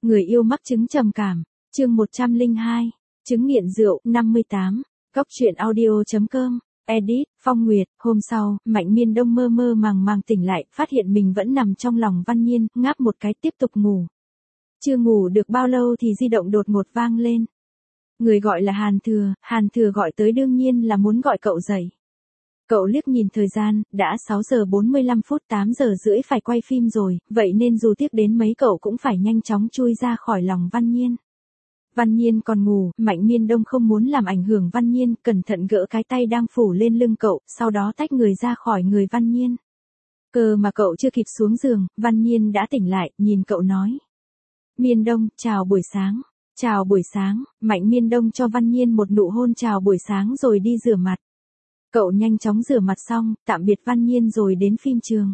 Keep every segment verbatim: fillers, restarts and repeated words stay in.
Người yêu mắc chứng trầm cảm, chương một trăm lẻ hai, chứng nghiện rượu, năm mươi tám, Cóc truyện audio chấm com, edit, Phong Nguyệt. Hôm sau, Mạnh Miên Đông mơ mơ màng màng tỉnh lại, phát hiện mình vẫn nằm trong lòng Văn Nhiên, ngáp một cái tiếp tục ngủ. Chưa ngủ được bao lâu thì di động đột ngột vang lên. Người gọi là Hàn Thừa, Hàn Thừa gọi tới đương nhiên là muốn gọi cậu dậy. Cậu liếc nhìn thời gian, đã sáu giờ bốn mươi lăm phút, tám giờ rưỡi phải quay phim rồi, vậy nên dù tiếc đến mấy cậu cũng phải nhanh chóng chui ra khỏi lòng Văn Nhiên. Văn Nhiên còn ngủ, Mạnh Miên Đông không muốn làm ảnh hưởng Văn Nhiên, cẩn thận gỡ cái tay đang phủ lên lưng cậu, sau đó tách người ra khỏi người Văn Nhiên. Cơ mà cậu chưa kịp xuống giường, Văn Nhiên đã tỉnh lại, nhìn cậu nói. Miên Đông, chào buổi sáng. Chào buổi sáng, Mạnh Miên Đông cho Văn Nhiên một nụ hôn chào buổi sáng rồi đi rửa mặt. Cậu nhanh chóng rửa mặt xong, tạm biệt Văn Nhiên rồi đến phim trường.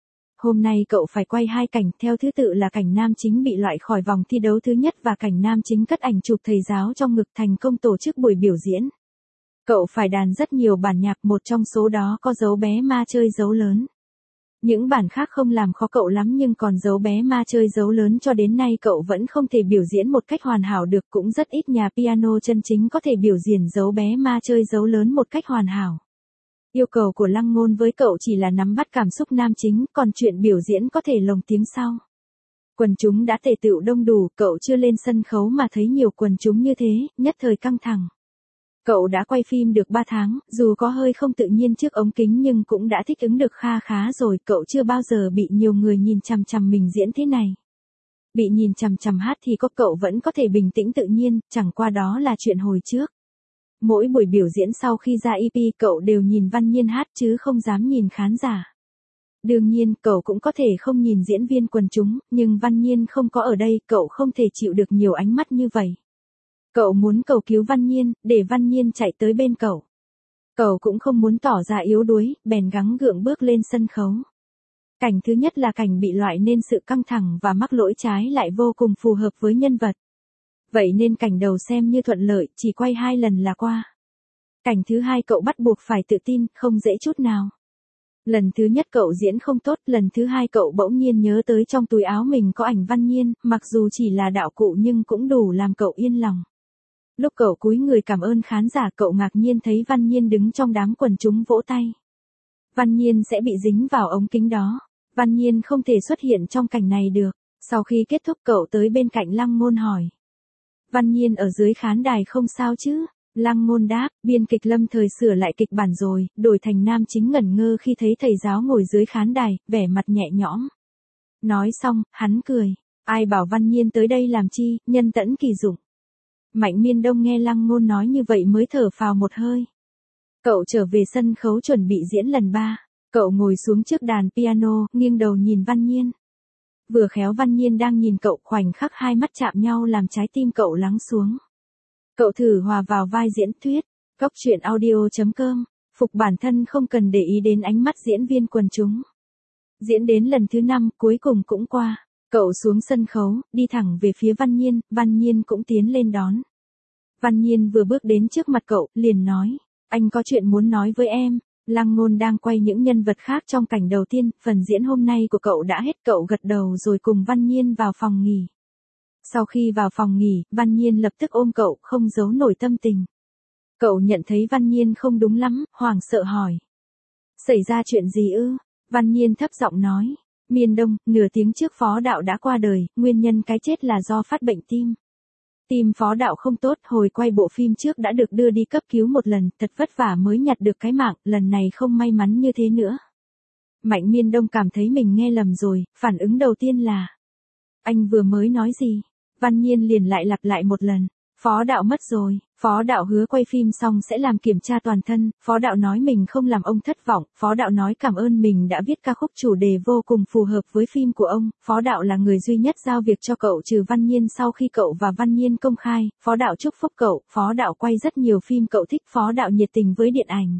Hôm nay cậu phải quay hai cảnh, theo thứ tự là cảnh nam chính bị loại khỏi vòng thi đấu thứ nhất và cảnh nam chính cất ảnh chụp thầy giáo trong ngực thành công tổ chức buổi biểu diễn. Cậu phải đàn rất nhiều bản nhạc, một trong số đó có dấu bé ma chơi dấu lớn. Những bản khác không làm khó cậu lắm nhưng còn dấu bé ma chơi dấu lớn cho đến nay cậu vẫn không thể biểu diễn một cách hoàn hảo được, cũng rất ít nhà piano chân chính có thể biểu diễn dấu bé ma chơi dấu lớn một cách hoàn hảo. Yêu cầu của Lăng Ngôn với cậu chỉ là nắm bắt cảm xúc nam chính, còn chuyện biểu diễn có thể lồng tiếng sau. Quần chúng đã tề tựu đông đủ, cậu chưa lên sân khấu mà thấy nhiều quần chúng như thế, nhất thời căng thẳng. Cậu đã quay phim được ba tháng, dù có hơi không tự nhiên trước ống kính nhưng cũng đã thích ứng được kha khá rồi, cậu chưa bao giờ bị nhiều người nhìn chằm chằm mình diễn thế này. Bị nhìn chằm chằm hát thì có cậu vẫn có thể bình tĩnh tự nhiên, chẳng qua đó là chuyện hồi trước. Mỗi buổi biểu diễn sau khi ra e pê cậu đều nhìn Văn Nhiên hát chứ không dám nhìn khán giả. Đương nhiên cậu cũng có thể không nhìn diễn viên quần chúng, nhưng Văn Nhiên không có ở đây, cậu không thể chịu được nhiều ánh mắt như vậy. Cậu muốn cầu cứu Văn Nhiên, để Văn Nhiên chạy tới bên cậu. Cậu cũng không muốn tỏ ra yếu đuối, bèn gắng gượng bước lên sân khấu. Cảnh thứ nhất là cảnh bị loại nên sự căng thẳng và mắc lỗi trái lại vô cùng phù hợp với nhân vật. Vậy nên cảnh đầu xem như thuận lợi, chỉ quay hai lần là qua. Cảnh thứ hai cậu bắt buộc phải tự tin, không dễ chút nào. Lần thứ nhất cậu diễn không tốt, lần thứ hai cậu bỗng nhiên nhớ tới trong túi áo mình có ảnh Văn Nhiên, mặc dù chỉ là đạo cụ nhưng cũng đủ làm cậu yên lòng. Lúc cậu cúi người cảm ơn khán giả cậu ngạc nhiên thấy Văn Nhiên đứng trong đám quần chúng vỗ tay. Văn Nhiên sẽ bị dính vào ống kính đó. Văn Nhiên không thể xuất hiện trong cảnh này được. Sau khi kết thúc cậu tới bên cạnh Lăng Ngôn hỏi. Văn Nhiên ở dưới khán đài không sao chứ? Lăng Ngôn đáp, biên kịch Lâm Thời sửa lại kịch bản rồi, đổi thành nam chính ngẩn ngơ khi thấy thầy giáo ngồi dưới khán đài, vẻ mặt nhẹ nhõm. Nói xong, hắn cười. Ai bảo Văn Nhiên tới đây làm chi, nhân tẫn kỳ dụng. Mạnh Miên Đông nghe Lăng Ngôn nói như vậy mới thở phào một hơi. Cậu trở về sân khấu chuẩn bị diễn lần ba. Cậu ngồi xuống trước đàn piano, nghiêng đầu nhìn Văn Nhiên. Vừa khéo Văn Nhiên đang nhìn cậu, khoảnh khắc hai mắt chạm nhau làm trái tim cậu lắng xuống. Cậu thử hòa vào vai diễn thuyết. Cóc truyện audio chấm com, phục bản thân không cần để ý đến ánh mắt diễn viên quần chúng. Diễn đến lần thứ năm, cuối cùng cũng qua. Cậu xuống sân khấu, đi thẳng về phía Văn Nhiên, Văn Nhiên cũng tiến lên đón. Văn Nhiên vừa bước đến trước mặt cậu, liền nói, anh có chuyện muốn nói với em. Lăng Ngôn đang quay những nhân vật khác trong cảnh đầu tiên, phần diễn hôm nay của cậu đã hết, cậu gật đầu rồi cùng Văn Nhiên vào phòng nghỉ. Sau khi vào phòng nghỉ, Văn Nhiên lập tức ôm cậu, không giấu nổi tâm tình. Cậu nhận thấy Văn Nhiên không đúng lắm, hoảng sợ hỏi. Xảy ra chuyện gì ư? Văn Nhiên thấp giọng nói. Miên Đông, nửa tiếng trước Phó Đạo đã qua đời, nguyên nhân cái chết là do phát bệnh tim. Tim Phó Đạo không tốt, hồi quay bộ phim trước đã được đưa đi cấp cứu một lần, thật vất vả mới nhặt được cái mạng, lần này không may mắn như thế nữa. Mạnh Miên Đông cảm thấy mình nghe lầm rồi, phản ứng đầu tiên là. Anh vừa mới nói gì? Văn Nhiên liền lại lặp lại một lần. Phó Đạo mất rồi, Phó Đạo hứa quay phim xong sẽ làm kiểm tra toàn thân, Phó Đạo nói mình không làm ông thất vọng, Phó Đạo nói cảm ơn mình đã viết ca khúc chủ đề vô cùng phù hợp với phim của ông, Phó Đạo là người duy nhất giao việc cho cậu trừ Văn Nhiên sau khi cậu và Văn Nhiên công khai, Phó Đạo chúc phúc cậu, Phó Đạo quay rất nhiều phim cậu thích, Phó Đạo nhiệt tình với điện ảnh.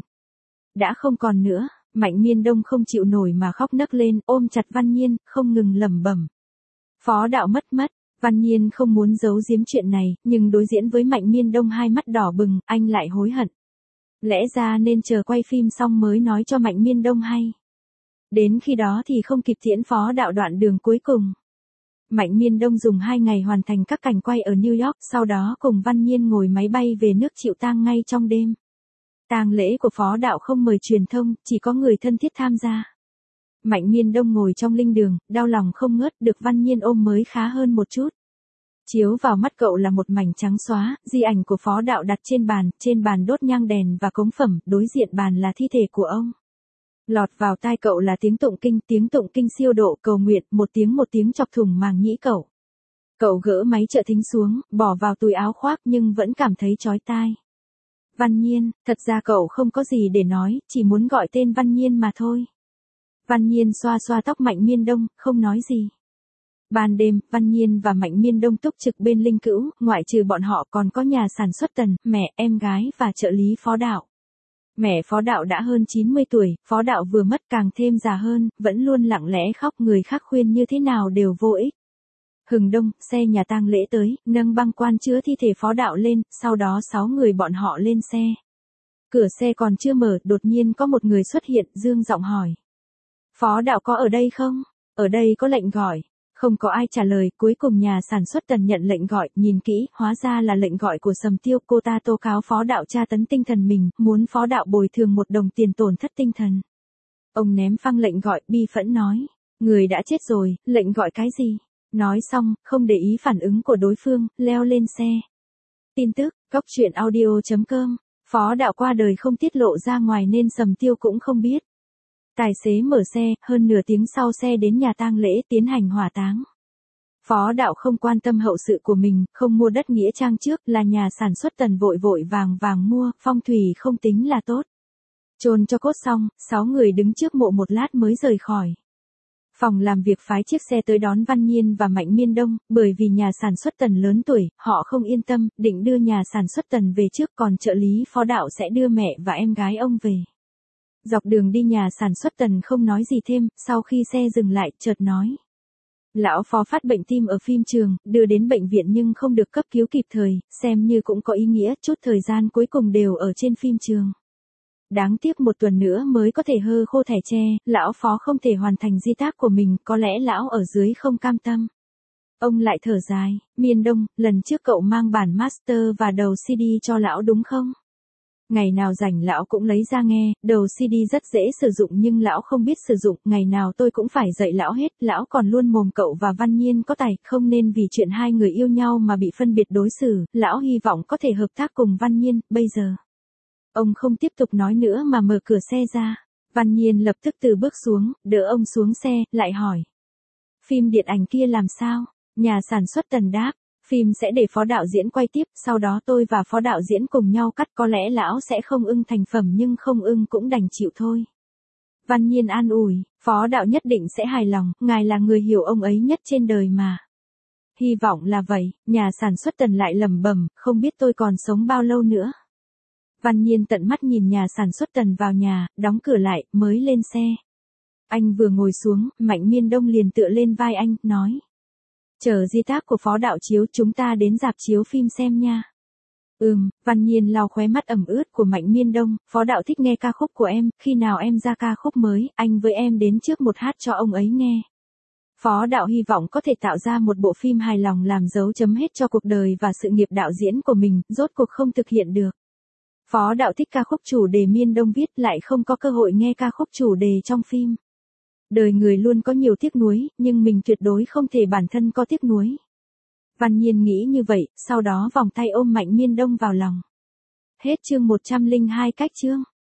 Đã không còn nữa, Mạnh Miên Đông không chịu nổi mà khóc nấc lên, ôm chặt Văn Nhiên, không ngừng lẩm bẩm. Phó Đạo mất mất. Văn Nhiên không muốn giấu giếm chuyện này, nhưng đối diễn với Mạnh Miên Đông hai mắt đỏ bừng, anh lại hối hận. Lẽ ra nên chờ quay phim xong mới nói cho Mạnh Miên Đông hay. Đến khi đó thì không kịp tiễn Phó Đạo đoạn đường cuối cùng. Mạnh Miên Đông dùng hai ngày hoàn thành các cảnh quay ở New York, sau đó cùng Văn Nhiên ngồi máy bay về nước chịu tang ngay trong đêm. Tang lễ của Phó Đạo không mời truyền thông, chỉ có người thân thiết tham gia. Mạnh Miên Đông ngồi trong linh đường, đau lòng không ngớt, được Văn Nhiên ôm mới khá hơn một chút. Chiếu vào mắt cậu là một mảnh trắng xóa, di ảnh của Phó Đạo đặt trên bàn, trên bàn đốt nhang đèn và cống phẩm, đối diện bàn là thi thể của ông. Lọt vào tai cậu là tiếng tụng kinh, tiếng tụng kinh siêu độ cầu nguyện, một tiếng một tiếng chọc thủng màng nhĩ cậu. Cậu gỡ máy trợ thính xuống, bỏ vào túi áo khoác nhưng vẫn cảm thấy chói tai. Văn Nhiên, thật ra cậu không có gì để nói, chỉ muốn gọi tên Văn Nhiên mà thôi. Văn Nhiên xoa xoa tóc Mạnh Miên Đông, không nói gì. Ban đêm, Văn Nhiên và Mạnh Miên Đông túc trực bên linh cữu, ngoại trừ bọn họ còn có nhà sản xuất Tần, mẹ, em gái và trợ lý Phó Đạo. Mẹ Phó Đạo đã hơn chín mươi tuổi, Phó Đạo vừa mất càng thêm già hơn, vẫn luôn lặng lẽ khóc, người khác khuyên như thế nào đều vô ích. Hừng đông, xe nhà tang lễ tới, nâng băng quan chứa thi thể Phó Đạo lên, sau đó sáu người bọn họ lên xe. Cửa xe còn chưa mở, đột nhiên có một người xuất hiện, dương giọng hỏi. Phó Đạo có ở đây không? Ở đây có lệnh gọi. Không có ai trả lời, cuối cùng nhà sản xuất Tần nhận lệnh gọi, nhìn kỹ, hóa ra là lệnh gọi của Sầm Tiêu, cô ta tố cáo Phó Đạo tra tấn tinh thần mình, muốn Phó Đạo bồi thường một đồng tiền tổn thất tinh thần. Ông ném phăng lệnh gọi, bi phẫn nói, người đã chết rồi, lệnh gọi cái gì? Nói xong, không để ý phản ứng của đối phương, leo lên xe. Tin tức, góc truyện audio chấm com, Phó Đạo qua đời không tiết lộ ra ngoài nên Sầm Tiêu cũng không biết. Tài xế mở xe, hơn nửa tiếng sau xe đến nhà tang lễ tiến hành hỏa táng. Phó Đạo không quan tâm hậu sự của mình, không mua đất nghĩa trang trước, là nhà sản xuất Tần vội vội vàng vàng mua, phong thủy không tính là tốt. Chôn cho cốt xong, sáu người đứng trước mộ một lát mới rời khỏi. Phòng làm việc phái chiếc xe tới đón Văn Nhiên và Mạnh Miên Đông, bởi vì nhà sản xuất Tần lớn tuổi, họ không yên tâm, định đưa nhà sản xuất Tần về trước, còn trợ lý Phó Đạo sẽ đưa mẹ và em gái ông về. Dọc đường đi nhà sản xuất Tần không nói gì thêm, sau khi xe dừng lại, chợt nói. Lão Phó phát bệnh tim ở phim trường, đưa đến bệnh viện nhưng không được cấp cứu kịp thời, xem như cũng có ý nghĩa, chút thời gian cuối cùng đều ở trên phim trường. Đáng tiếc một tuần nữa mới có thể hơ khô thẻ tre, Lão Phó không thể hoàn thành di tác của mình, có lẽ Lão ở dưới không cam tâm. Ông lại thở dài, Miên Đông, lần trước cậu mang bản master và đầu xê đê cho Lão đúng không? Ngày nào rảnh Lão cũng lấy ra nghe, đầu xê đê rất dễ sử dụng nhưng Lão không biết sử dụng, ngày nào tôi cũng phải dạy Lão hết, Lão còn luôn mồm cậu và Văn Nhiên có tài, không nên vì chuyện hai người yêu nhau mà bị phân biệt đối xử, Lão hy vọng có thể hợp tác cùng Văn Nhiên, bây giờ. Ông không tiếp tục nói nữa mà mở cửa xe ra, Văn Nhiên lập tức từ bước xuống, đỡ ông xuống xe, lại hỏi. Phim điện ảnh kia làm sao? Nhà sản xuất Tần đáp. Phim sẽ để Phó Đạo diễn quay tiếp, sau đó tôi và Phó Đạo diễn cùng nhau cắt, có lẽ Lão sẽ không ưng thành phẩm nhưng không ưng cũng đành chịu thôi. Văn Nhiên an ủi, Phó Đạo nhất định sẽ hài lòng, ngài là người hiểu ông ấy nhất trên đời mà. Hy vọng là vậy, nhà sản xuất Tần lại lẩm bẩm, không biết tôi còn sống bao lâu nữa. Văn Nhiên tận mắt nhìn nhà sản xuất Tần vào nhà, đóng cửa lại, mới lên xe. Anh vừa ngồi xuống, Mạnh Miên Đông liền tựa lên vai anh, nói. Chờ di tác của Phó Đạo chiếu, chúng ta đến rạp chiếu phim xem nha. Ừm, Văn Nhiên lau khóe mắt ẩm ướt của Mạnh Miên Đông, Phó Đạo thích nghe ca khúc của em, khi nào em ra ca khúc mới, anh với em đến trước một hát cho ông ấy nghe. Phó Đạo hy vọng có thể tạo ra một bộ phim hài lòng làm dấu chấm hết cho cuộc đời và sự nghiệp đạo diễn của mình, rốt cuộc không thực hiện được. Phó Đạo thích ca khúc chủ đề Miên Đông viết, lại không có cơ hội nghe ca khúc chủ đề trong phim. Đời người luôn có nhiều tiếc nuối, nhưng mình tuyệt đối không thể bản thân có tiếc nuối. Văn Nhiên nghĩ như vậy, sau đó vòng tay ôm Mạnh Miên Đông vào lòng. Hết chương một trăm lẻ hai cách chương.